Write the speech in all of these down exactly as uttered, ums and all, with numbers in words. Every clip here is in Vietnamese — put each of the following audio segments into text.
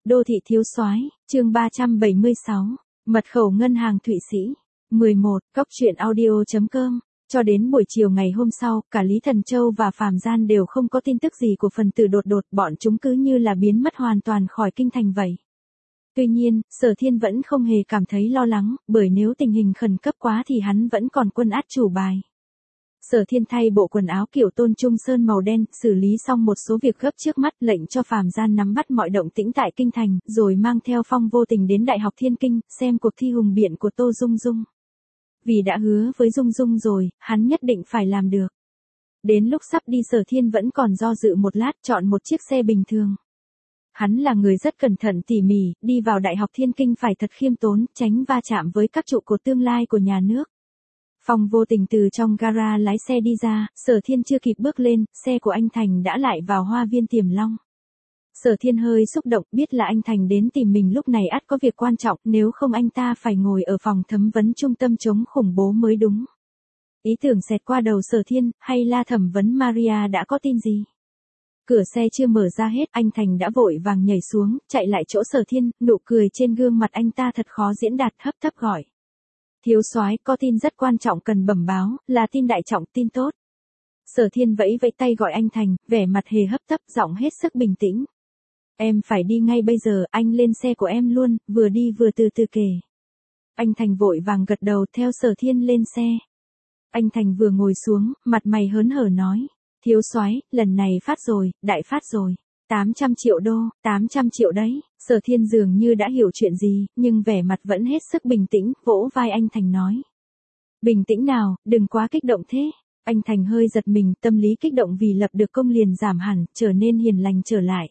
Đô thị thiếu soái, chương ba trăm bảy mươi sáu, mật khẩu ngân hàng Thụy Sĩ. mười một, Cốc truyện audio chấm com. Cho đến buổi chiều ngày hôm sau, cả Lý Thần Châu và Phạm Gian đều không có tin tức gì của phần tử đột đột, bọn chúng cứ như là biến mất hoàn toàn khỏi kinh thành vậy. Tuy nhiên, Sở Thiên vẫn không hề cảm thấy lo lắng, bởi nếu tình hình khẩn cấp quá thì hắn vẫn còn quân át chủ bài. Sở Thiên thay bộ quần áo kiểu tôn trung sơn màu đen, xử lý xong một số việc gấp trước mắt, lệnh cho Phạm Gian nắm bắt mọi động tĩnh tại kinh thành, rồi mang theo Phong Vô Tình đến Đại học Thiên Kinh, xem cuộc thi hùng biện của Tô Dung Dung. Vì đã hứa với Dung Dung rồi, hắn nhất định phải làm được. Đến lúc sắp đi, Sở Thiên vẫn còn do dự một lát, chọn một chiếc xe bình thường. Hắn là người rất cẩn thận tỉ mỉ, đi vào Đại học Thiên Kinh phải thật khiêm tốn, tránh va chạm với các trụ cột tương lai của nhà nước. Phong Vô Tình từ trong gara lái xe đi ra, Sở Thiên chưa kịp bước lên, xe của anh Thành đã lại vào hoa viên Tiềm Long. Sở Thiên hơi xúc động, biết là anh Thành đến tìm mình lúc này ắt có việc quan trọng, nếu không anh ta phải ngồi ở phòng thẩm vấn trung tâm chống khủng bố mới đúng. Ý tưởng xẹt qua đầu Sở Thiên, hay là thẩm vấn Maria đã có tin gì? Cửa xe chưa mở ra hết, anh Thành đã vội vàng nhảy xuống, chạy lại chỗ Sở Thiên, nụ cười trên gương mặt anh ta thật khó diễn đạt, hấp tấp gọi. Thiếu soái, có tin rất quan trọng cần bẩm báo, là tin đại trọng, tin tốt. Sở Thiên vẫy vẫy tay gọi anh Thành, vẻ mặt hề hấp tấp, giọng hết sức bình tĩnh. Em phải đi ngay bây giờ, anh lên xe của em luôn, vừa đi vừa từ từ kể. Anh Thành vội vàng gật đầu theo Sở Thiên lên xe. Anh Thành vừa ngồi xuống, mặt mày hớn hở nói. Thiếu soái, lần này phát rồi, đại phát rồi. tám trăm triệu đô, tám trăm triệu đấy. Sở Thiên dường như đã hiểu chuyện gì, nhưng vẻ mặt vẫn hết sức bình tĩnh, vỗ vai anh Thành nói. Bình tĩnh nào, đừng quá kích động thế. Anh Thành hơi giật mình, tâm lý kích động vì lập được công liền giảm hẳn, trở nên hiền lành trở lại.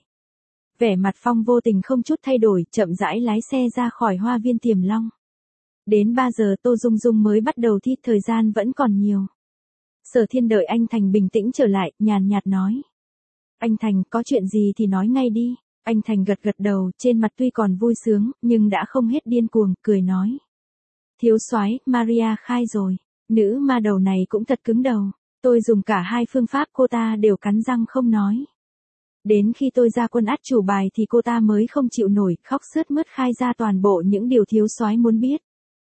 Vẻ mặt Phong Vô Tình không chút thay đổi, chậm rãi lái xe ra khỏi hoa viên Tiềm Long. Đến ba giờ Tô Dung Dung mới bắt đầu thi, thời gian vẫn còn nhiều. Sở Thiên đợi anh Thành bình tĩnh trở lại, nhàn nhạt nói. Anh Thành, có chuyện gì thì nói ngay đi. Anh Thành gật gật đầu, trên mặt tuy còn vui sướng, nhưng đã không hết điên cuồng, cười nói. Thiếu soái, Maria khai rồi. Nữ ma đầu này cũng thật cứng đầu. Tôi dùng cả hai phương pháp, cô ta đều cắn răng không nói. Đến khi tôi ra quân át chủ bài thì cô ta mới không chịu nổi, khóc sướt mướt khai ra toàn bộ những điều thiếu soái muốn biết.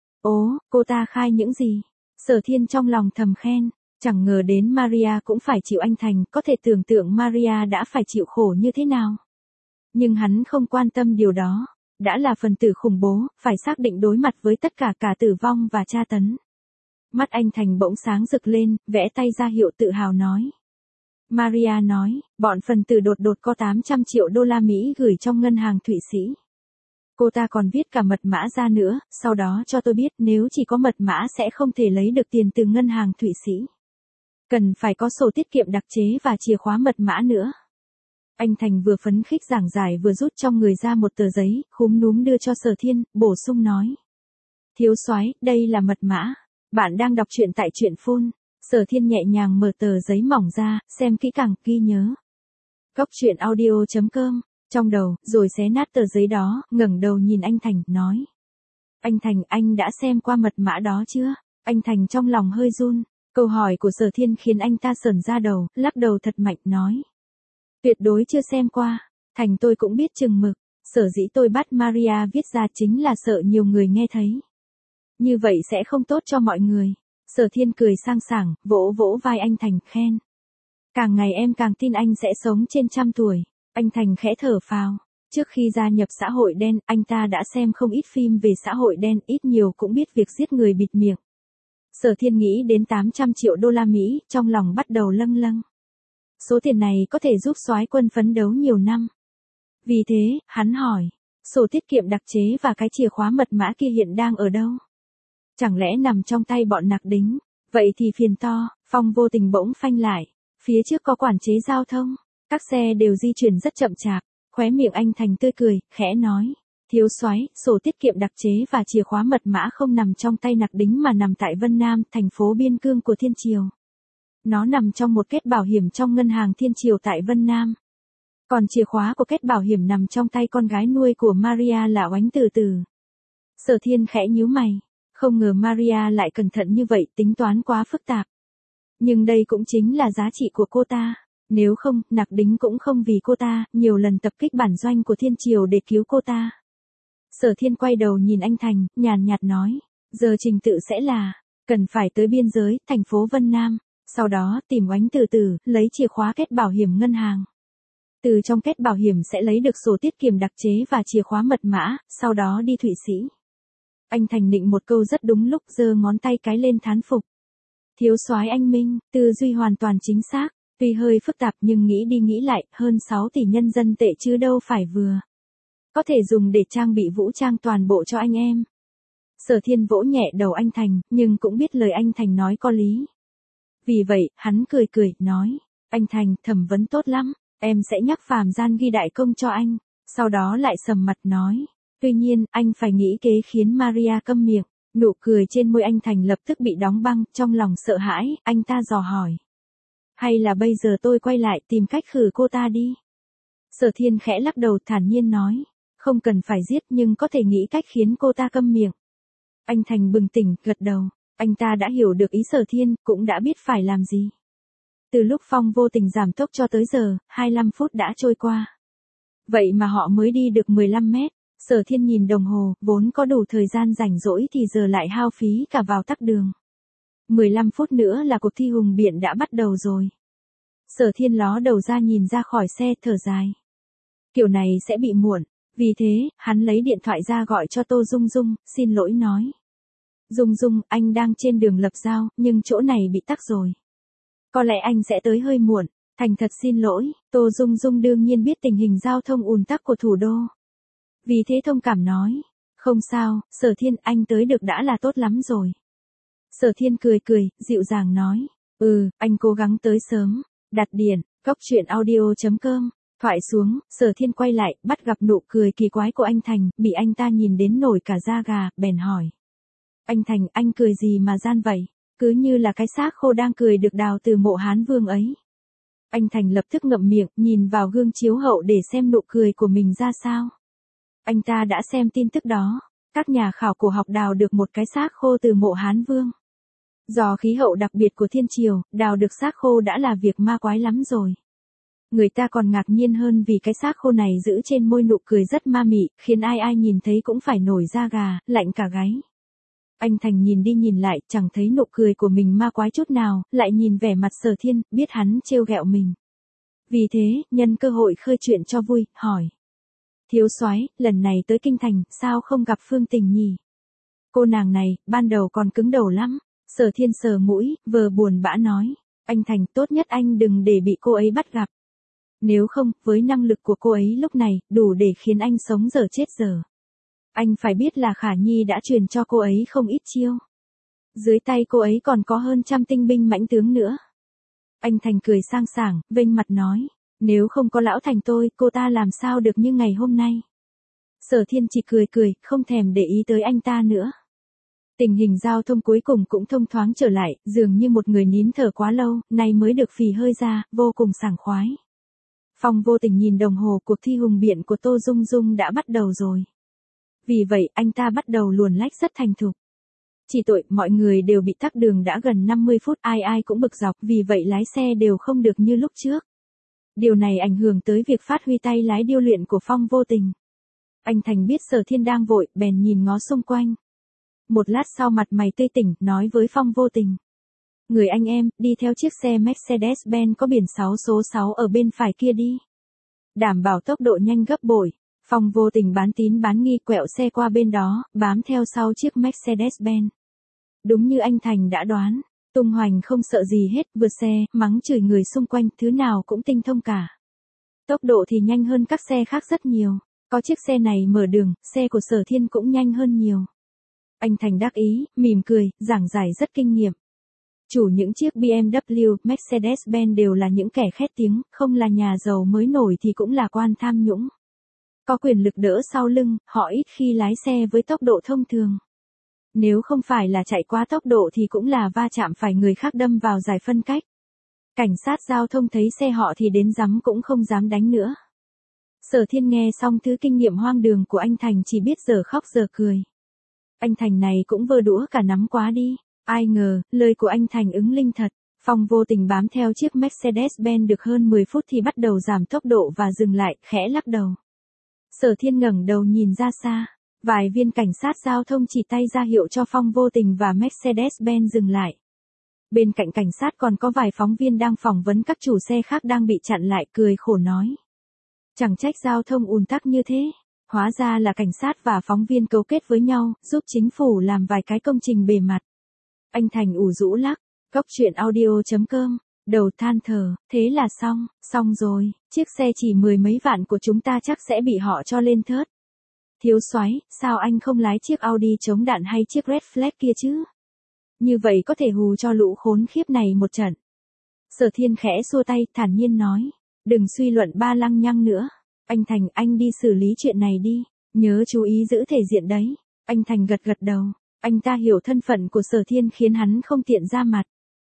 Ố, cô ta khai những gì? Sở Thiên trong lòng thầm khen. Chẳng ngờ đến Maria cũng phải chịu anh Thành, có thể tưởng tượng Maria đã phải chịu khổ như thế nào. Nhưng hắn không quan tâm điều đó. Đã là phần tử khủng bố, phải xác định đối mặt với tất cả cả tử vong và tra tấn. Mắt anh Thành bỗng sáng rực lên, vẽ tay ra hiệu tự hào nói. Maria nói, bọn phần tử đột đột có tám trăm triệu đô la Mỹ gửi trong ngân hàng Thụy Sĩ. Cô ta còn viết cả mật mã ra nữa, sau đó cho tôi biết nếu chỉ có mật mã sẽ không thể lấy được tiền từ ngân hàng Thụy Sĩ. Cần phải có sổ tiết kiệm đặc chế và chìa khóa mật mã nữa. Anh Thành vừa phấn khích giảng giải vừa rút trong người ra một tờ giấy, khúm núm đưa cho Sở Thiên, bổ sung nói. Thiếu soái, đây là mật mã. Bạn đang đọc truyện tại truyện phone. Sở Thiên nhẹ nhàng mở tờ giấy mỏng ra, xem kỹ càng, ghi nhớ. Cốc truyện audio chấm com, trong đầu, rồi xé nát tờ giấy đó, ngẩng đầu nhìn anh Thành, nói. Anh Thành, anh đã xem qua mật mã đó chưa? Anh Thành trong lòng hơi run. Câu hỏi của Sở Thiên khiến anh ta sởn da đầu, lắc đầu thật mạnh, nói. Tuyệt đối chưa xem qua. Thành, tôi cũng biết chừng mực. Sở dĩ tôi bắt Maria viết ra chính là sợ nhiều người nghe thấy. Như vậy sẽ không tốt cho mọi người. Sở Thiên cười sang sảng, vỗ vỗ vai anh Thành, khen. Càng ngày em càng tin anh sẽ sống trên trăm tuổi. Anh Thành khẽ thở phào. Trước khi gia nhập xã hội đen, anh ta đã xem không ít phim về xã hội đen, ít nhiều cũng biết việc giết người bịt miệng. Sở Thiên nghĩ đến tám trăm triệu đô la Mỹ, trong lòng bắt đầu lâng lâng. Số tiền này có thể giúp soái quân phấn đấu nhiều năm. Vì thế, hắn hỏi, sổ tiết kiệm đặc chế và cái chìa khóa mật mã kia hiện đang ở đâu? Chẳng lẽ nằm trong tay bọn nặc đính? Vậy thì phiền to. Phong Vô Tình bỗng phanh lại. Phía trước có quản chế giao thông. Các xe đều di chuyển rất chậm chạp. Khóe miệng anh Thành tươi cười, khẽ nói. Thiếu soái, sổ tiết kiệm đặc chế và chìa khóa mật mã không nằm trong tay nặc đính mà nằm tại Vân Nam, thành phố biên cương của Thiên Triều. Nó nằm trong một kết bảo hiểm trong ngân hàng Thiên Triều tại Vân Nam. Còn chìa khóa của kết bảo hiểm nằm trong tay con gái nuôi của Maria là Oánh Từ Từ. Sở Thiên khẽ nhíu mày. Không ngờ Maria lại cẩn thận như vậy, tính toán quá phức tạp. Nhưng đây cũng chính là giá trị của cô ta. Nếu không, Nặc Đính cũng không vì cô ta, nhiều lần tập kích bản doanh của Thiên Triều để cứu cô ta. Sở Thiên quay đầu nhìn anh Thành, nhàn nhạt nói, giờ trình tự sẽ là, cần phải tới biên giới, thành phố Vân Nam, sau đó tìm Oánh Từ Từ, lấy chìa khóa kết bảo hiểm ngân hàng. Từ trong kết bảo hiểm sẽ lấy được sổ tiết kiệm đặc chế và chìa khóa mật mã, sau đó đi Thụy Sĩ. Anh Thành định một câu rất đúng lúc, giơ ngón tay cái lên thán phục. Thiếu soái anh Minh, tư duy hoàn toàn chính xác, tuy hơi phức tạp nhưng nghĩ đi nghĩ lại, hơn sáu tỷ nhân dân tệ chứ đâu phải vừa. Có thể dùng để trang bị vũ trang toàn bộ cho anh em. Sở Thiên vỗ nhẹ đầu anh Thành, nhưng cũng biết lời anh Thành nói có lý. Vì vậy, hắn cười cười, nói, anh Thành, thẩm vấn tốt lắm, em sẽ nhắc Phàm Gian ghi đại công cho anh, sau đó lại sầm mặt nói, tuy nhiên, anh phải nghĩ kế khiến Maria câm miệng. Nụ cười trên môi anh Thành lập tức bị đóng băng, trong lòng sợ hãi, anh ta dò hỏi. Hay là bây giờ tôi quay lại tìm cách khử cô ta đi? Sở Thiên khẽ lắc đầu thản nhiên nói, không cần phải giết nhưng có thể nghĩ cách khiến cô ta câm miệng. Anh Thành bừng tỉnh, gật đầu, anh ta đã hiểu được ý Sở Thiên, cũng đã biết phải làm gì. Từ lúc Phong vô tình giảm tốc cho tới giờ, hai mươi lăm phút đã trôi qua. Vậy mà họ mới đi được mười lăm mét. Sở Thiên nhìn đồng hồ, vốn có đủ thời gian rảnh rỗi thì giờ lại hao phí cả vào tắc đường. mười lăm phút nữa là cuộc thi hùng biện đã bắt đầu rồi. Sở Thiên ló đầu ra nhìn ra khỏi xe, thở dài. Kiểu này sẽ bị muộn, vì thế, hắn lấy điện thoại ra gọi cho Tô Dung Dung, xin lỗi nói. Dung Dung, anh đang trên đường lập giao, nhưng chỗ này bị tắc rồi. Có lẽ anh sẽ tới hơi muộn, thành thật xin lỗi. Tô Dung Dung đương nhiên biết tình hình giao thông ùn tắc của thủ đô. Vì thế thông cảm nói, không sao, Sở Thiên, anh tới được đã là tốt lắm rồi. Sở Thiên cười cười, dịu dàng nói, ừ, anh cố gắng tới sớm. Đặt điện, cốc truyện audio chấm com. Thoại xuống, Sở Thiên quay lại, bắt gặp nụ cười kỳ quái của anh Thành, bị anh ta nhìn đến nổi cả da gà, bèn hỏi. Anh Thành, anh cười gì mà gian vậy? Cứ như là cái xác khô đang cười được đào từ mộ Hán Vương ấy. Anh Thành lập tức ngậm miệng, nhìn vào gương chiếu hậu để xem nụ cười của mình ra sao. Anh ta đã xem tin tức đó, các nhà khảo cổ học đào được một cái xác khô từ mộ Hán Vương. Do khí hậu đặc biệt của Thiên Triều, đào được xác khô đã là việc ma quái lắm rồi. Người ta còn ngạc nhiên hơn vì cái xác khô này giữ trên môi nụ cười rất ma mị, khiến ai ai nhìn thấy cũng phải nổi da gà, lạnh cả gáy. Anh Thành nhìn đi nhìn lại, chẳng thấy nụ cười của mình ma quái chút nào, lại nhìn vẻ mặt Sở Thiên, biết hắn trêu ghẹo mình. Vì thế, nhân cơ hội khơi chuyện cho vui, hỏi. Thiếu soái, lần này tới Kinh Thành, sao không gặp Phương Tình nhỉ? Cô nàng này, ban đầu còn cứng đầu lắm. Sở Thiên sờ mũi, vờ buồn bã nói. Anh Thành, tốt nhất anh đừng để bị cô ấy bắt gặp. Nếu không, với năng lực của cô ấy lúc này, đủ để khiến anh sống dở chết dở. Anh phải biết là Khả Nhi đã truyền cho cô ấy không ít chiêu. Dưới tay cô ấy còn có hơn trăm tinh binh mãnh tướng nữa. Anh Thành cười sang sảng, vênh mặt nói. Nếu không có lão Thành tôi, cô ta làm sao được như ngày hôm nay. Sở Thiên chỉ cười cười, không thèm để ý tới anh ta nữa. Tình hình giao thông cuối cùng cũng thông thoáng trở lại, dường như một người nín thở quá lâu, nay mới được phì hơi ra, vô cùng sảng khoái. Phong vô tình nhìn đồng hồ, cuộc thi hùng biện của Tô Dung Dung đã bắt đầu rồi. Vì vậy, anh ta bắt đầu luồn lách rất thành thục. Chỉ tội, mọi người đều bị tắc đường đã gần năm mươi phút, ai ai cũng bực dọc, vì vậy lái xe đều không được như lúc trước. Điều này ảnh hưởng tới việc phát huy tay lái điêu luyện của Phong vô tình. Anh Thành biết Sở Thiên đang vội, bèn nhìn ngó xung quanh. Một lát sau mặt mày tươi tỉnh, nói với Phong vô tình. Người anh em, đi theo chiếc xe Mercedes-Benz có biển sáu số sáu ở bên phải kia đi. Đảm bảo tốc độ nhanh gấp bội. Phong vô tình bán tín bán nghi quẹo xe qua bên đó, bám theo sau chiếc Mercedes-Benz. Đúng như anh Thành đã đoán, tung hoành không sợ gì hết, vượt xe, mắng chửi người xung quanh, thứ nào cũng tinh thông cả. Tốc độ thì nhanh hơn các xe khác rất nhiều. Có chiếc xe này mở đường, xe của Sở Thiên cũng nhanh hơn nhiều. Anh Thành đắc ý, mỉm cười, giảng giải rất kinh nghiệm. Chủ những chiếc bê em vê, Mercedes-Benz đều là những kẻ khét tiếng, không là nhà giàu mới nổi thì cũng là quan tham nhũng. Có quyền lực đỡ sau lưng, họ ít khi lái xe với tốc độ thông thường. Nếu không phải là chạy quá tốc độ thì cũng là va chạm phải người khác đâm vào giải phân cách. Cảnh sát giao thông thấy xe họ thì đến dám cũng không dám đánh nữa. Sở Thiên nghe xong thứ kinh nghiệm hoang đường của anh Thành chỉ biết giờ khóc giờ cười. Anh Thành này cũng vơ đũa cả nắm quá đi. Ai ngờ, lời của anh Thành ứng linh thật. Phong vô tình bám theo chiếc Mercedes-Benz được hơn mười phút thì bắt đầu giảm tốc độ và dừng lại, khẽ lắc đầu. Sở Thiên ngẩng đầu nhìn ra xa, vài viên cảnh sát giao thông chỉ tay ra hiệu cho Phong vô tình và Mercedes-Benz dừng lại. Bên cạnh cảnh sát còn có vài phóng viên đang phỏng vấn các chủ xe khác đang bị chặn lại, cười khổ nói. Chẳng trách giao thông ùn tắc như thế, hóa ra là cảnh sát và phóng viên cấu kết với nhau, giúp chính phủ làm vài cái công trình bề mặt. Anh Thành ủ rũ lắc, Cốc truyện audio chấm com, đầu than thở, thế là xong, xong rồi, chiếc xe chỉ mười mấy vạn của chúng ta chắc sẽ bị họ cho lên thớt. Thiếu soái, sao anh không lái chiếc Audi chống đạn hay chiếc Red Flag kia chứ? Như vậy có thể hù cho lũ khốn khiếp này một trận. Sở Thiên khẽ xua tay, thản nhiên nói, đừng suy luận ba lăng nhăng nữa. Anh Thành, anh đi xử lý chuyện này đi, nhớ chú ý giữ thể diện đấy. Anh Thành gật gật đầu, anh ta hiểu thân phận của Sở Thiên khiến hắn không tiện ra mặt.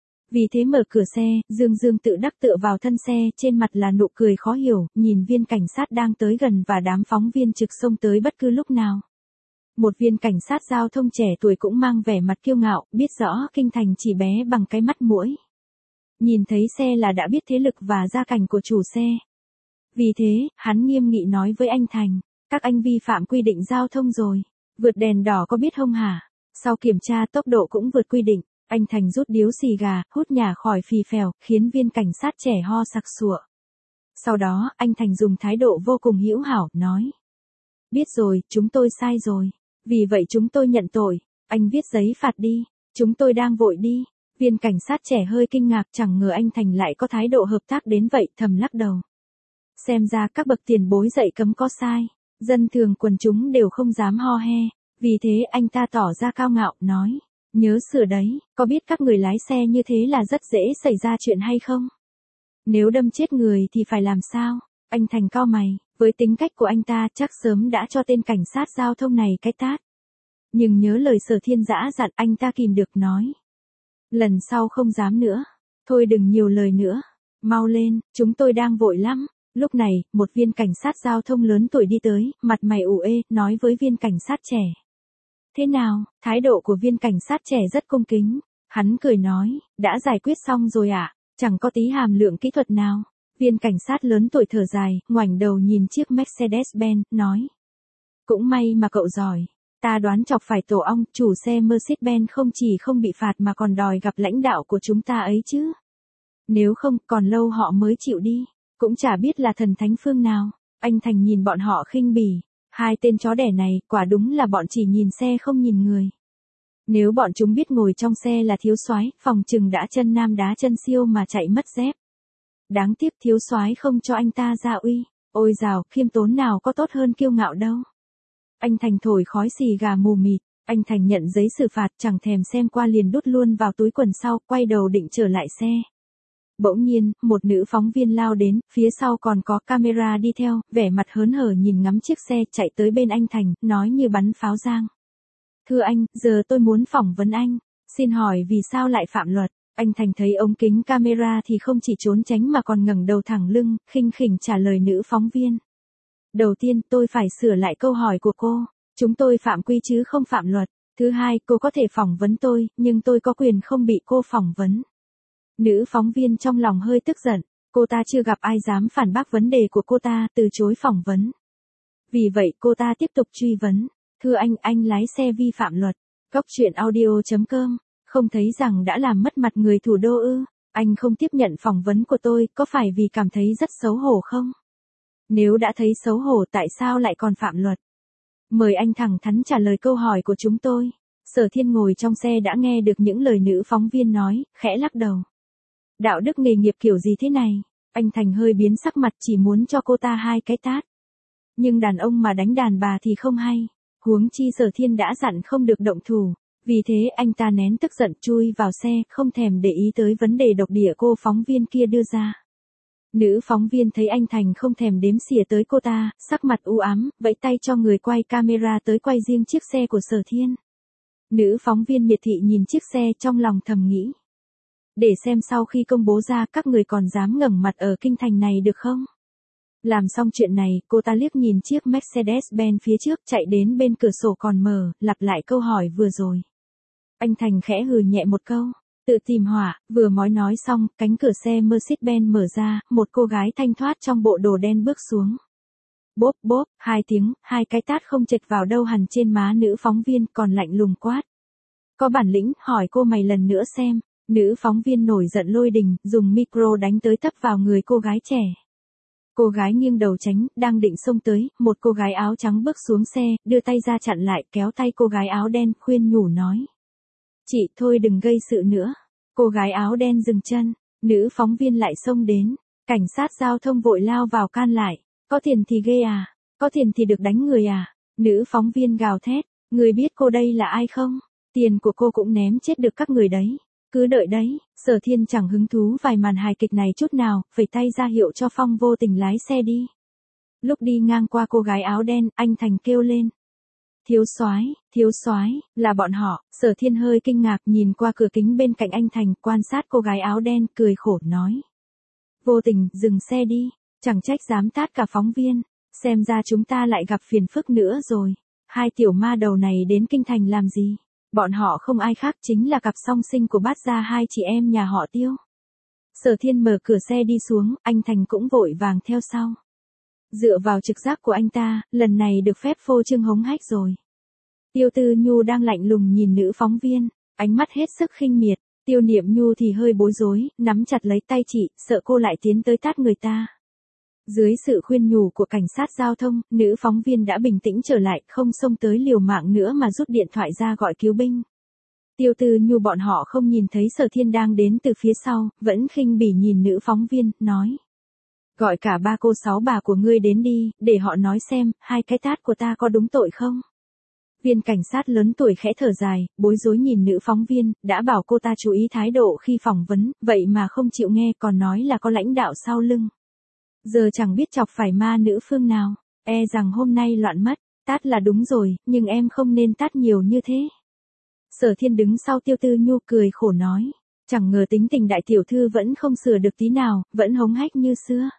Vì thế mở cửa xe, Dương Dương tự đắc tựa vào thân xe, trên mặt là nụ cười khó hiểu, nhìn viên cảnh sát đang tới gần và đám phóng viên trực xông tới bất cứ lúc nào. Một viên cảnh sát giao thông trẻ tuổi cũng mang vẻ mặt kiêu ngạo, biết rõ kinh thành chỉ bé bằng cái mắt muỗi. Nhìn thấy xe là đã biết thế lực và gia cảnh của chủ xe. Vì thế, hắn nghiêm nghị nói với anh Thành, các anh vi phạm quy định giao thông rồi, vượt đèn đỏ có biết không hả? Sau kiểm tra tốc độ cũng vượt quy định. Anh Thành rút điếu xì gà, hút nhả khỏi phì phèo, khiến viên cảnh sát trẻ ho sặc sụa. Sau đó, anh Thành dùng thái độ vô cùng hữu hảo, nói. Biết rồi, chúng tôi sai rồi. Vì vậy chúng tôi nhận tội. Anh viết giấy phạt đi. Chúng tôi đang vội đi. Viên cảnh sát trẻ hơi kinh ngạc, chẳng ngờ anh Thành lại có thái độ hợp tác đến vậy, thầm lắc đầu. Xem ra các bậc tiền bối dạy cấm có sai. Dân thường quần chúng đều không dám ho he. Vì thế anh ta tỏ ra cao ngạo, nói. Nhớ sửa đấy, có biết các người lái xe như thế là rất dễ xảy ra chuyện hay không? Nếu đâm chết người thì phải làm sao? Anh Thành cau mày, với tính cách của anh ta chắc sớm đã cho tên cảnh sát giao thông này cái tát. Nhưng nhớ lời Sở Thiên dã dặn, anh ta kìm được nói. Lần sau không dám nữa. Thôi đừng nhiều lời nữa. Mau lên, chúng tôi đang vội lắm. Lúc này, một viên cảnh sát giao thông lớn tuổi đi tới, mặt mày ủ ê, nói với viên cảnh sát trẻ. Thế nào, thái độ của viên cảnh sát trẻ rất cung kính. Hắn cười nói, đã giải quyết xong rồi ạ, à? Chẳng có tí hàm lượng kỹ thuật nào. Viên cảnh sát lớn tuổi thở dài, ngoảnh đầu nhìn chiếc Mercedes-Benz, nói. Cũng may mà cậu giỏi. Ta đoán chọc phải tổ ong, chủ xe Mercedes-Benz không chỉ không bị phạt mà còn đòi gặp lãnh đạo của chúng ta ấy chứ. Nếu không, còn lâu họ mới chịu đi. Cũng chả biết là thần thánh phương nào. Anh Thành nhìn bọn họ khinh bỉ. Hai tên chó đẻ này, quả đúng là bọn chỉ nhìn xe không nhìn người. Nếu bọn chúng biết ngồi trong xe là thiếu soái, phòng chừng đã chân nam đá chân siêu mà chạy mất dép. Đáng tiếc thiếu soái không cho anh ta ra uy. Ôi dào, khiêm tốn nào có tốt hơn kiêu ngạo đâu. Anh Thành thổi khói xì gà mù mịt. Anh Thành nhận giấy xử phạt, chẳng thèm xem qua liền đút luôn vào túi quần sau, quay đầu định trở lại xe. Bỗng nhiên, một nữ phóng viên lao đến, phía sau còn có camera đi theo, vẻ mặt hớn hở nhìn ngắm chiếc xe, chạy tới bên anh Thành, nói như bắn pháo giang. Thưa anh, giờ tôi muốn phỏng vấn anh. Xin hỏi vì sao lại phạm luật? Anh Thành thấy ống kính camera thì không chỉ trốn tránh mà còn ngẩng đầu thẳng lưng, khinh khỉnh trả lời nữ phóng viên. Đầu tiên, tôi phải sửa lại câu hỏi của cô. Chúng tôi phạm quy chứ không phạm luật. Thứ hai, cô có thể phỏng vấn tôi, nhưng tôi có quyền không bị cô phỏng vấn. Nữ phóng viên trong lòng hơi tức giận, cô ta chưa gặp ai dám phản bác vấn đề của cô ta, từ chối phỏng vấn. Vì vậy cô ta tiếp tục truy vấn, thưa anh, anh lái xe vi phạm luật. Cốc truyện audio chấm com, không thấy rằng đã làm mất mặt người thủ đô ư? Anh không tiếp nhận phỏng vấn của tôi, có phải vì cảm thấy rất xấu hổ không? Nếu đã thấy xấu hổ tại sao lại còn phạm luật? Mời anh thẳng thắn trả lời câu hỏi của chúng tôi. Sở Thiên ngồi trong xe đã nghe được những lời nữ phóng viên nói, khẽ lắc đầu. Đạo đức nghề nghiệp kiểu gì thế này? Anh Thành hơi biến sắc mặt, chỉ muốn cho cô ta hai cái tát. Nhưng đàn ông mà đánh đàn bà thì không hay. Huống chi Sở Thiên đã dặn không được động thủ. Vì thế anh ta nén tức giận chui vào xe, không thèm để ý tới vấn đề độc địa cô phóng viên kia đưa ra. Nữ phóng viên thấy anh Thành không thèm đếm xỉa tới cô ta, sắc mặt u ám, vẫy tay cho người quay camera tới quay riêng chiếc xe của Sở Thiên. Nữ phóng viên miệt thị nhìn chiếc xe trong lòng thầm nghĩ. Để xem sau khi công bố ra các người còn dám ngẩng mặt ở kinh thành này được không? Làm xong chuyện này, cô ta liếc nhìn chiếc Mercedes-Benz phía trước chạy đến bên cửa sổ còn mở, lặp lại câu hỏi vừa rồi. Anh Thành khẽ hừ nhẹ một câu. Tự tìm họa, vừa mới nói xong, cánh cửa xe Mercedes-Benz mở ra, một cô gái thanh thoát trong bộ đồ đen bước xuống. Bốp bốp, hai tiếng, hai cái tát không chệch vào đâu hẳn trên má nữ phóng viên, còn lạnh lùng quát. Có bản lĩnh, hỏi cô mày lần nữa xem. Nữ phóng viên nổi giận lôi đình, dùng micro đánh tới tấp vào người cô gái trẻ. Cô gái nghiêng đầu tránh, đang định xông tới, một cô gái áo trắng bước xuống xe, đưa tay ra chặn lại, kéo tay cô gái áo đen, khuyên nhủ nói. Chị, thôi đừng gây sự nữa. Cô gái áo đen dừng chân, nữ phóng viên lại xông đến, cảnh sát giao thông vội lao vào can lại. Có tiền thì ghê à, có tiền thì được đánh người à, nữ phóng viên gào thét, người biết cô đây là ai không? Tiền của cô cũng ném chết được các người đấy. Cứ đợi đấy, Sở Thiên chẳng hứng thú vài màn hài kịch này chút nào, phẩy tay ra hiệu cho Phong vô tình lái xe đi. Lúc đi ngang qua cô gái áo đen, anh Thành kêu lên. Thiếu soái, thiếu soái, là bọn họ. Sở Thiên hơi kinh ngạc nhìn qua cửa kính bên cạnh anh Thành, quan sát cô gái áo đen, cười khổ nói. Vô tình, dừng xe đi, chẳng trách dám tát cả phóng viên, xem ra chúng ta lại gặp phiền phức nữa rồi. Hai tiểu ma đầu này đến kinh thành làm gì? Bọn họ không ai khác chính là cặp song sinh của Bát gia hai chị em nhà họ Tiêu. Sở Thiên mở cửa xe đi xuống, anh Thành cũng vội vàng theo sau. Dựa vào trực giác của anh ta, lần này được phép phô trương hống hách rồi. Tiêu Tư Nhu đang lạnh lùng nhìn nữ phóng viên, ánh mắt hết sức khinh miệt. Tiêu Niệm Nhu thì hơi bối rối, nắm chặt lấy tay chị, sợ cô lại tiến tới tát người ta. Dưới sự khuyên nhủ của cảnh sát giao thông, nữ phóng viên đã bình tĩnh trở lại, không xông tới liều mạng nữa mà rút điện thoại ra gọi cứu binh. Tiêu Tư Nhu bọn họ không nhìn thấy Sở Thiên đang đến từ phía sau, vẫn khinh bỉ nhìn nữ phóng viên, nói. Gọi cả ba cô sáu bà của ngươi đến đi, để họ nói xem, hai cái tát của ta có đúng tội không? Viên cảnh sát lớn tuổi khẽ thở dài, bối rối nhìn nữ phóng viên, đã bảo cô ta chú ý thái độ khi phỏng vấn, vậy mà không chịu nghe, còn nói là có lãnh đạo sau lưng. Giờ chẳng biết chọc phải ma nữ phương nào, e rằng hôm nay loạn mất, tát là đúng rồi, nhưng em không nên tát nhiều như thế. Sở Thiên đứng sau Tiêu Tư Nhu cười khổ nói, chẳng ngờ tính tình đại tiểu thư vẫn không sửa được tí nào, vẫn hống hách như xưa.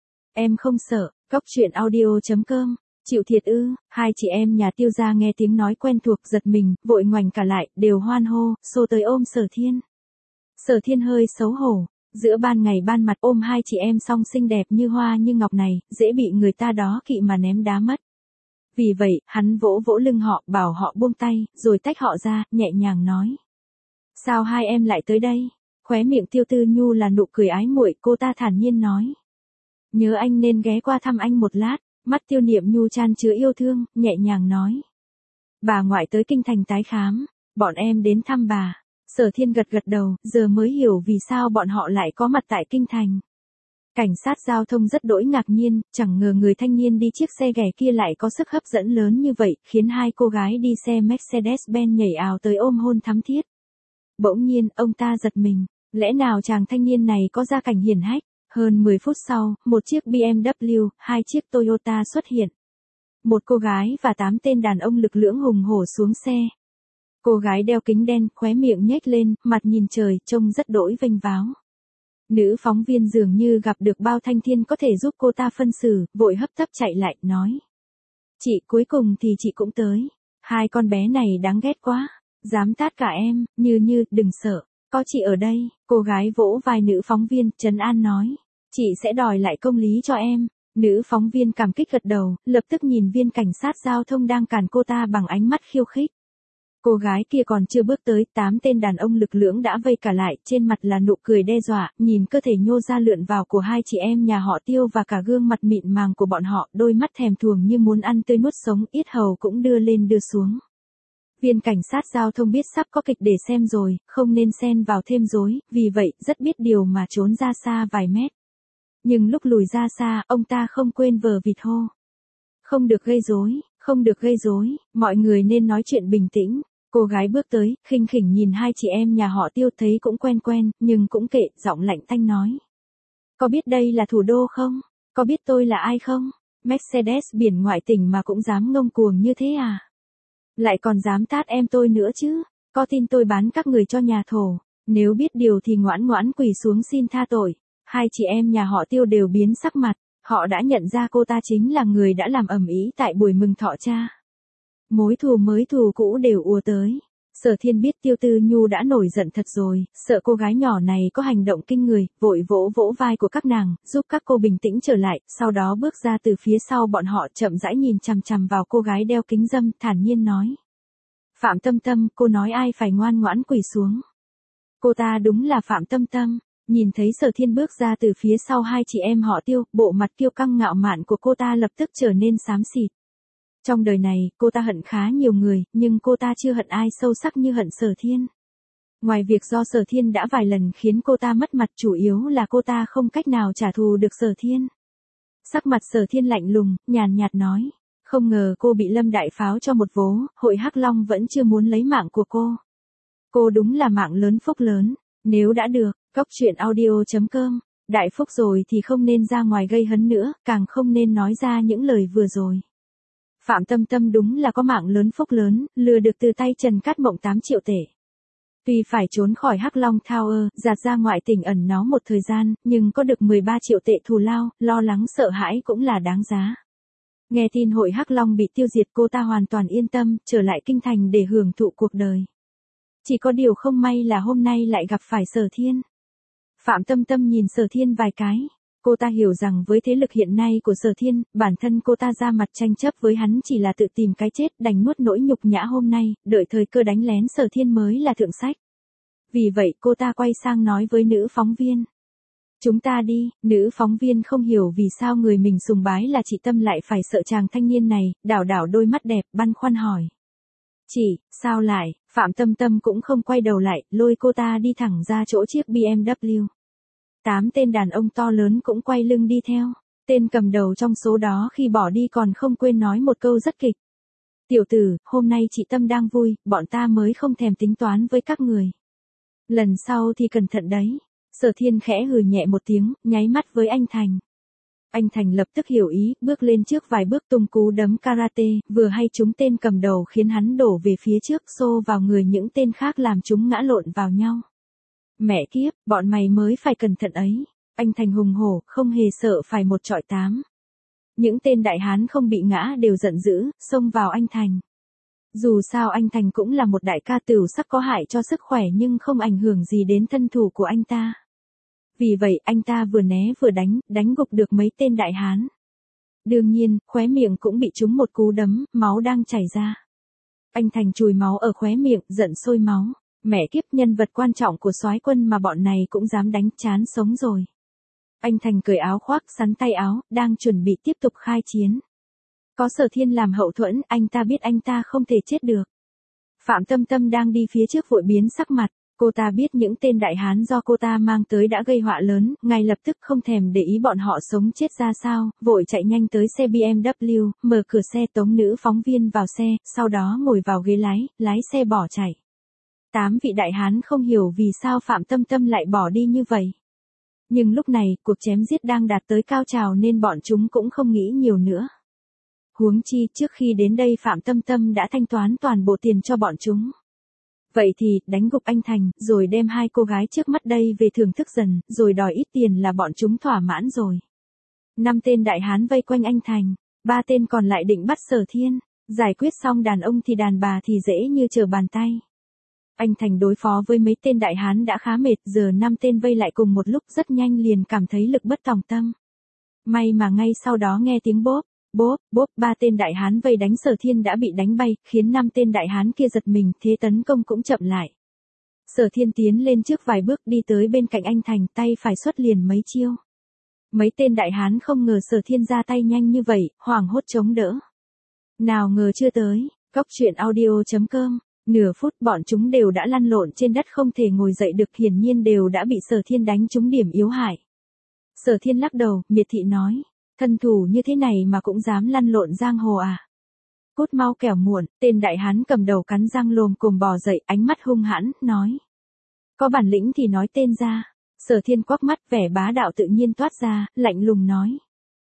Em không sợ, cóc truyện audio chấm com, chịu thiệt ư, hai chị em nhà Tiêu gia nghe tiếng nói quen thuộc giật mình, vội ngoảnh cả lại, đều hoan hô, xô tới ôm Sở Thiên. Sở Thiên hơi xấu hổ. Giữa ban ngày ban mặt ôm hai chị em song xinh đẹp như hoa như ngọc này, dễ bị người ta đó kỵ mà ném đá mất. Vì vậy, hắn vỗ vỗ lưng họ, bảo họ buông tay, rồi tách họ ra, nhẹ nhàng nói. Sao hai em lại tới đây? Khóe miệng Tiêu Tư Nhu là nụ cười ái muội, cô ta thản nhiên nói. Nhớ anh nên ghé qua thăm anh một lát, mắt Tiêu Niệm Nhu chan chứa yêu thương, nhẹ nhàng nói. Bà ngoại tới kinh thành tái khám, bọn em đến thăm bà. Sở Thiên gật gật đầu, giờ mới hiểu vì sao bọn họ lại có mặt tại kinh thành. Cảnh sát giao thông rất đỗi ngạc nhiên, chẳng ngờ người thanh niên đi chiếc xe ghẻ kia lại có sức hấp dẫn lớn như vậy, khiến hai cô gái đi xe Mercedes-Benz nhảy ào tới ôm hôn thắm thiết. Bỗng nhiên, ông ta giật mình, lẽ nào chàng thanh niên này có gia cảnh hiển hách? Hơn mười phút sau, một chiếc bê em vê, hai chiếc Toyota xuất hiện. Một cô gái và tám tên đàn ông lực lưỡng hùng hổ xuống xe. Cô gái đeo kính đen, khóe miệng nhếch lên, mặt nhìn trời, trông rất đỗi vênh váo. Nữ phóng viên dường như gặp được bao thanh thiên có thể giúp cô ta phân xử, vội hấp tấp chạy lại, nói. Chị, cuối cùng thì chị cũng tới. Hai con bé này đáng ghét quá. Dám tát cả em, Như Như, đừng sợ. Có chị ở đây. Cô gái vỗ vai nữ phóng viên, trấn an nói. Chị sẽ đòi lại công lý cho em. Nữ phóng viên cảm kích gật đầu, lập tức nhìn viên cảnh sát giao thông đang cản cô ta bằng ánh mắt khiêu khích. Cô gái kia còn chưa bước tới, tám tên đàn ông lực lưỡng đã vây cả lại, trên mặt là nụ cười đe dọa, nhìn cơ thể nhô ra lượn vào của hai chị em nhà họ Tiêu và cả gương mặt mịn màng của bọn họ, đôi mắt thèm thuồng như muốn ăn tươi nuốt sống, yết hầu cũng đưa lên đưa xuống. Viên cảnh sát giao thông biết sắp có kịch để xem rồi, không nên xen vào thêm rối, vì vậy, rất biết điều mà trốn ra xa vài mét. Nhưng lúc lùi ra xa, ông ta không quên vờ vịt hô. Không được gây rối, không được gây rối, mọi người nên nói chuyện bình tĩnh. Cô gái bước tới, khinh khỉnh nhìn hai chị em nhà họ Tiêu thấy cũng quen quen, nhưng cũng kệ, giọng lạnh tanh nói. Có biết đây là thủ đô không? Có biết tôi là ai không? Mercedes biển ngoại tỉnh mà cũng dám ngông cuồng như thế à? Lại còn dám tát em tôi nữa chứ? Có tin tôi bán các người cho nhà thổ? Nếu biết điều thì ngoãn ngoãn quỳ xuống xin tha tội. Hai chị em nhà họ Tiêu đều biến sắc mặt, họ đã nhận ra cô ta chính là người đã làm ầm ĩ tại buổi mừng thọ cha. Mối thù mới thù cũ đều ùa tới. Sở Thiên biết Tiêu Tư Nhu đã nổi giận thật rồi, sợ cô gái nhỏ này có hành động kinh người, vội vỗ vỗ vai của các nàng, giúp các cô bình tĩnh trở lại, sau đó bước ra từ phía sau bọn họ chậm rãi nhìn chằm chằm vào cô gái đeo kính râm, thản nhiên nói. Phạm Tâm Tâm, cô nói ai phải ngoan ngoãn quỳ xuống. Cô ta đúng là Phạm Tâm Tâm. Nhìn thấy Sở Thiên bước ra từ phía sau hai chị em họ Tiêu, bộ mặt kiêu căng ngạo mạn của cô ta lập tức trở nên xám xịt. Trong đời này, cô ta hận khá nhiều người, nhưng cô ta chưa hận ai sâu sắc như hận Sở Thiên. Ngoài việc do Sở Thiên đã vài lần khiến cô ta mất mặt, chủ yếu là cô ta không cách nào trả thù được Sở Thiên. Sắc mặt Sở Thiên lạnh lùng, nhàn nhạt nói. Không ngờ cô bị Lâm Đại Pháo cho một vố, hội Hắc Long vẫn chưa muốn lấy mạng của cô. Cô đúng là mạng lớn phúc lớn. Nếu đã được, cốc truyện audio chấm com, đại phúc rồi thì không nên ra ngoài gây hấn nữa, càng không nên nói ra những lời vừa rồi. Phạm Tâm Tâm đúng là có mạng lớn phúc lớn, lừa được từ tay Trần Cát Mộng tám triệu tệ. Tuy phải trốn khỏi Hắc Long Tower, dạt ra ngoại tỉnh ẩn náu một thời gian, nhưng có được mười ba triệu tệ thù lao, lo lắng sợ hãi cũng là đáng giá. Nghe tin hội Hắc Long bị tiêu diệt, cô ta hoàn toàn yên tâm, trở lại kinh thành để hưởng thụ cuộc đời. Chỉ có điều không may là hôm nay lại gặp phải Sở Thiên. Phạm Tâm Tâm nhìn Sở Thiên vài cái. Cô ta hiểu rằng với thế lực hiện nay của Sở Thiên, bản thân cô ta ra mặt tranh chấp với hắn chỉ là tự tìm cái chết, đành nuốt nỗi nhục nhã hôm nay, đợi thời cơ đánh lén Sở Thiên mới là thượng sách. Vì vậy cô ta quay sang nói với nữ phóng viên. Chúng ta đi, nữ phóng viên không hiểu vì sao người mình sùng bái là chị Tâm lại phải sợ chàng thanh niên này, đảo đảo đôi mắt đẹp, băn khoăn hỏi. Chị, sao lại, Phạm Tâm Tâm cũng không quay đầu lại, lôi cô ta đi thẳng ra chỗ chiếc bê em vê. Tám tên đàn ông to lớn cũng quay lưng đi theo. Tên cầm đầu trong số đó khi bỏ đi còn không quên nói một câu rất kịch. Tiểu tử, hôm nay chị Tâm đang vui, bọn ta mới không thèm tính toán với các người. Lần sau thì cẩn thận đấy. Sở Thiên khẽ hừ nhẹ một tiếng, nháy mắt với anh Thành. Anh Thành lập tức hiểu ý, bước lên trước vài bước tung cú đấm karate, vừa hay trúng tên cầm đầu khiến hắn đổ về phía trước, xô vào người những tên khác làm chúng ngã lộn vào nhau. Mẹ kiếp, bọn mày mới phải cẩn thận ấy. Anh Thành hùng hổ, không hề sợ phải một trọi tám. Những tên đại hán không bị ngã đều giận dữ, xông vào anh Thành. Dù sao anh Thành cũng là một đại ca tửu sắc có hại cho sức khỏe nhưng không ảnh hưởng gì đến thân thủ của anh ta. Vì vậy anh ta vừa né vừa đánh, đánh gục được mấy tên đại hán. Đương nhiên, khóe miệng cũng bị trúng một cú đấm, máu đang chảy ra. Anh Thành chùi máu ở khóe miệng, giận sôi máu. Mẹ kiếp, nhân vật quan trọng của soái quân mà bọn này cũng dám đánh, chán sống rồi. Anh Thành cởi áo khoác, sắn tay áo, đang chuẩn bị tiếp tục khai chiến. Có Sở Thiên làm hậu thuẫn, anh ta biết anh ta không thể chết được. Phạm Tâm Tâm đang đi phía trước vội biến sắc mặt. Cô ta biết những tên đại hán do cô ta mang tới đã gây họa lớn, ngay lập tức không thèm để ý bọn họ sống chết ra sao, vội chạy nhanh tới xe bê em vê, mở cửa xe tống nữ phóng viên vào xe, sau đó ngồi vào ghế lái, lái xe bỏ chạy. Tám vị đại hán không hiểu vì sao Phạm Tâm Tâm lại bỏ đi như vậy. Nhưng lúc này, cuộc chém giết đang đạt tới cao trào nên bọn chúng cũng không nghĩ nhiều nữa. Huống chi, trước khi đến đây Phạm Tâm Tâm đã thanh toán toàn bộ tiền cho bọn chúng. Vậy thì, đánh gục anh Thành, rồi đem hai cô gái trước mắt đây về thưởng thức dần, rồi đòi ít tiền là bọn chúng thỏa mãn rồi. Năm tên đại hán vây quanh anh Thành, ba tên còn lại định bắt Sở Thiên, giải quyết xong đàn ông thì đàn bà thì dễ như trở bàn tay. Anh Thành đối phó với mấy tên đại hán đã khá mệt, giờ năm tên vây lại cùng một lúc rất nhanh liền cảm thấy lực bất tòng tâm. May mà ngay sau đó nghe tiếng bốp. Bốp, bốp, ba tên đại hán vây đánh Sở Thiên đã bị đánh bay, khiến năm tên đại hán kia giật mình, thế tấn công cũng chậm lại. Sở Thiên tiến lên trước vài bước đi tới bên cạnh anh Thành, tay phải xuất liền mấy chiêu. Mấy tên đại hán không ngờ Sở Thiên ra tay nhanh như vậy, hoảng hốt chống đỡ. Nào ngờ chưa tới, cốc truyện audio chấm com, nửa phút bọn chúng đều đã lăn lộn trên đất không thể ngồi dậy được, hiển nhiên đều đã bị Sở Thiên đánh trúng điểm yếu hại. Sở Thiên lắc đầu, miệt thị nói. Thân thủ như thế này mà cũng dám lăn lộn giang hồ à? Cút mau kẻo muộn, tên đại hán cầm đầu cắn răng lồm cồm bò dậy, ánh mắt hung hãn, nói. Có bản lĩnh thì nói tên ra. Sở Thiên quắc mắt, vẻ bá đạo tự nhiên toát ra, lạnh lùng nói.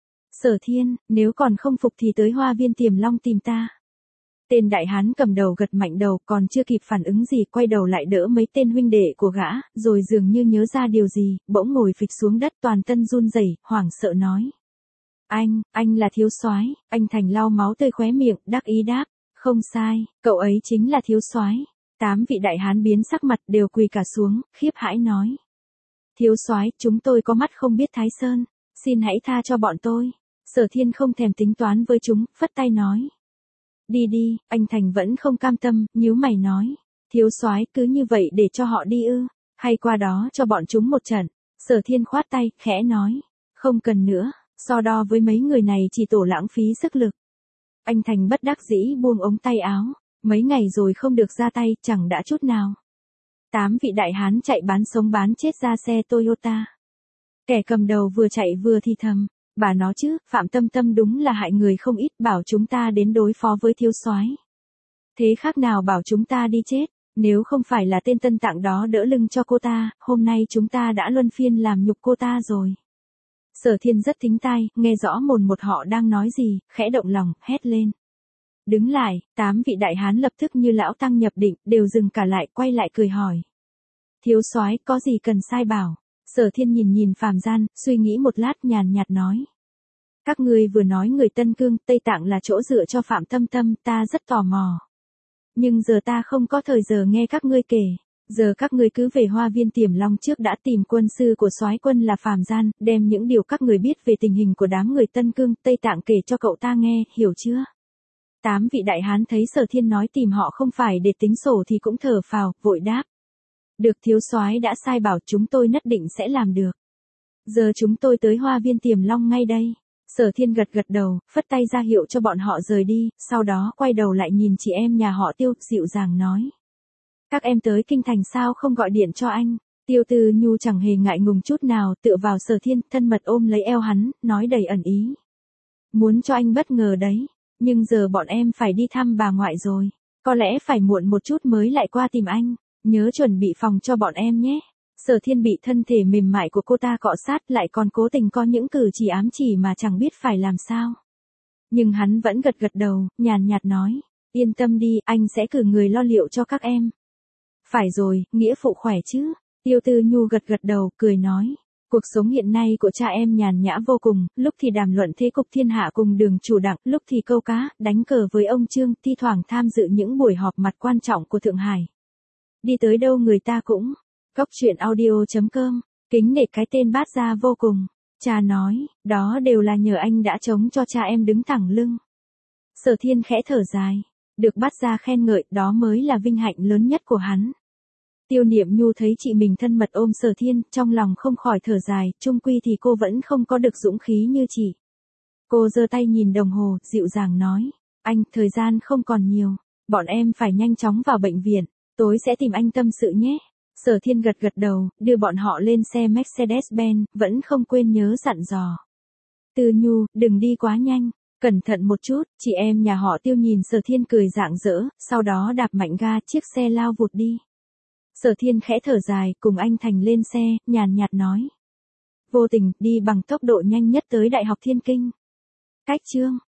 Sở Thiên, nếu còn không phục thì tới Hoa Viên Tiềm Long tìm ta. Tên đại hán cầm đầu gật mạnh đầu, còn chưa kịp phản ứng gì, quay đầu lại đỡ mấy tên huynh đệ của gã, rồi dường như nhớ ra điều gì, bỗng ngồi phịch xuống đất toàn thân run rẩy, hoảng sợ nói. Anh, anh là thiếu soái. Anh Thành lau máu tơi khóe miệng, đắc ý đáp. Không sai, cậu ấy chính là thiếu soái. Tám vị đại hán biến sắc mặt đều quỳ cả xuống, khiếp hãi nói. Thiếu soái, chúng tôi có mắt không biết Thái Sơn, xin hãy tha cho bọn tôi. Sở Thiên không thèm tính toán với chúng, phất tay nói. Đi đi, anh Thành vẫn không cam tâm, nhíu mày nói. Thiếu soái cứ như vậy để cho họ đi ư, hay qua đó cho bọn chúng một trận. Sở Thiên khoát tay, khẽ nói. Không cần nữa, so đo với mấy người này chỉ tổ lãng phí sức lực. Anh Thành bất đắc dĩ buông ống tay áo, mấy ngày rồi không được ra tay, chẳng đã chút nào. Tám vị đại hán chạy bán sống bán chết ra xe Toyota. Kẻ cầm đầu vừa chạy vừa thì thầm, bà nó chứ, Phạm Tâm Tâm đúng là hại người không ít, bảo chúng ta đến đối phó với thiếu soái. Thế khác nào bảo chúng ta đi chết, nếu không phải là tên Tân Tạng đó đỡ lưng cho cô ta, hôm nay chúng ta đã luân phiên làm nhục cô ta rồi. Sở Thiên rất thính tai, nghe rõ mồn một họ đang nói gì, khẽ động lòng, hét lên. Đứng lại, tám vị đại hán lập tức như lão tăng nhập định, đều dừng cả lại, quay lại cười hỏi. Thiếu soái, có gì cần sai bảo? Sở Thiên nhìn nhìn Phàm Gian, suy nghĩ một lát nhàn nhạt nói. Các ngươi vừa nói người Tân Cương, Tây Tạng là chỗ dựa cho Phạm Tâm Tâm, ta rất tò mò. Nhưng giờ ta không có thời giờ nghe các ngươi kể. Giờ các ngươi cứ về Hoa Viên Tiềm Long trước đã tìm quân sư của soái quân là Phàm Gian, đem những điều các người biết về tình hình của đám người Tân Cương, Tây Tạng kể cho cậu ta nghe, hiểu chưa? Tám vị đại hán thấy Sở Thiên nói tìm họ không phải để tính sổ thì cũng thở phào, vội đáp. Được, thiếu soái đã sai bảo, chúng tôi nhất định sẽ làm được. Giờ chúng tôi tới Hoa Viên Tiềm Long ngay đây. Sở Thiên gật gật đầu, phất tay ra hiệu cho bọn họ rời đi, sau đó quay đầu lại nhìn chị em nhà họ Tiêu, dịu dàng nói. Các em tới kinh thành sao không gọi điện cho anh? Tiêu Tư Nhu chẳng hề ngại ngùng chút nào, tựa vào Sở Thiên, thân mật ôm lấy eo hắn, nói đầy ẩn ý. Muốn cho anh bất ngờ đấy, nhưng giờ bọn em phải đi thăm bà ngoại rồi, có lẽ phải muộn một chút mới lại qua tìm anh, nhớ chuẩn bị phòng cho bọn em nhé. Sở Thiên bị thân thể mềm mại của cô ta cọ sát, lại còn cố tình có những cử chỉ ám chỉ mà chẳng biết phải làm sao. Nhưng hắn vẫn gật gật đầu, nhàn nhạt nói, yên tâm đi, anh sẽ cử người lo liệu cho các em. Phải rồi, nghĩa phụ khỏe chứ? Tiêu Tư Nhu gật gật đầu, cười nói. Cuộc sống hiện nay của cha em nhàn nhã vô cùng, lúc thì đàm luận thế cục thiên hạ cùng Đường Chủ Đặng, lúc thì câu cá, đánh cờ với ông Trương, thi thoảng tham dự những buổi họp mặt quan trọng của Thượng Hải. Đi tới đâu người ta cũng. Cốc truyện audio chấm com, kính nể cái tên Bát Gia vô cùng. Cha nói, đó đều là nhờ anh đã chống cho cha em đứng thẳng lưng. Sở Thiên khẽ thở dài. Được Bát Gia khen ngợi, đó mới là vinh hạnh lớn nhất của hắn. Tiêu Niệm Nhu thấy chị mình thân mật ôm Sở Thiên, trong lòng không khỏi thở dài, chung quy thì cô vẫn không có được dũng khí như chị. Cô giơ tay nhìn đồng hồ, dịu dàng nói, anh, thời gian không còn nhiều, bọn em phải nhanh chóng vào bệnh viện, tối sẽ tìm anh tâm sự nhé. Sở Thiên gật gật đầu, đưa bọn họ lên xe Mercedes-Benz, vẫn không quên nhớ dặn dò. Tư Nhu, đừng đi quá nhanh, cẩn thận một chút, chị em nhà họ Tiêu nhìn Sở Thiên cười rạng rỡ, sau đó đạp mạnh ga, chiếc xe lao vụt đi. Sở Thiên khẽ thở dài, cùng anh Thành lên xe, nhàn nhạt nói. Vô tình, đi bằng tốc độ nhanh nhất tới Đại học Thiên Kinh. Cách chương